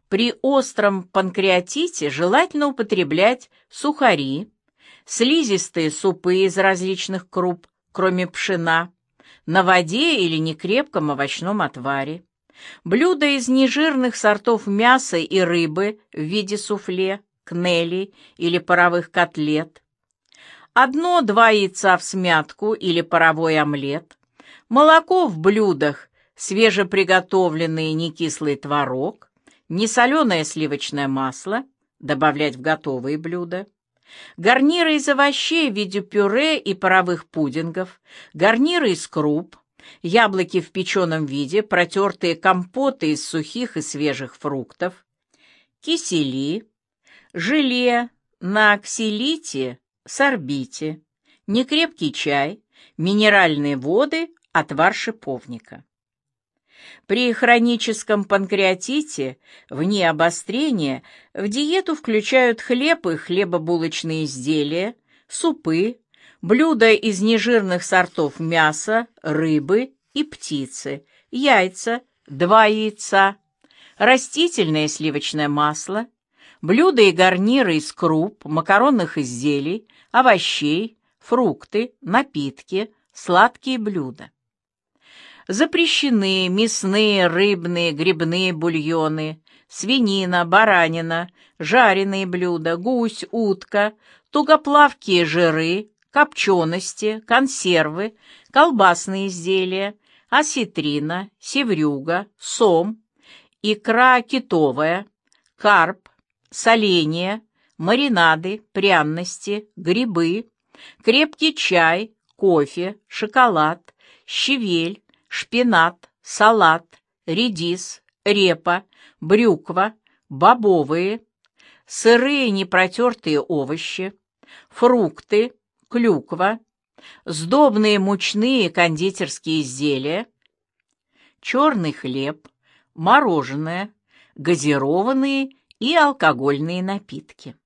При остром панкреатите желательно употреблять сухари, слизистые супы из различных круп, кроме пшена, на воде или некрепком овощном отваре. Блюда из нежирных сортов мяса и рыбы в виде суфле, кнелей или паровых котлет. 1-2 яйца в смятку или паровой омлет. Молоко в блюдах, свежеприготовленный некислый творог, несоленое сливочное масло, добавлять в готовые блюда. Гарниры из овощей в виде пюре и паровых пудингов, гарниры из круп, яблоки в печеном виде, протертые компоты из сухих и свежих фруктов, кисели, желе на ксилите, сорбите, некрепкий чай, минеральные воды, отвар шиповника. При хроническом панкреатите, вне обострения, в диету включают хлеб и хлебобулочные изделия, супы, блюда из нежирных сортов мяса, рыбы и птицы, яйца, 2 яйца, растительное сливочное масло, блюда и гарниры из круп, макаронных изделий, овощей, фрукты, напитки, сладкие блюда. Запрещены мясные, рыбные, грибные бульоны, свинина, баранина, жареные блюда, гусь, утка, тугоплавкие жиры, копчености, консервы, колбасные изделия, осетрина, севрюга, сом, икра китовая, карп, соленья, маринады, пряности, грибы, крепкий чай, кофе, шоколад, щавель, шпинат, салат, редис, репа, брюква, бобовые, сырые непротертые овощи, фрукты, клюква, сдобные мучные кондитерские изделия, черный хлеб, мороженое, газированные и алкогольные напитки.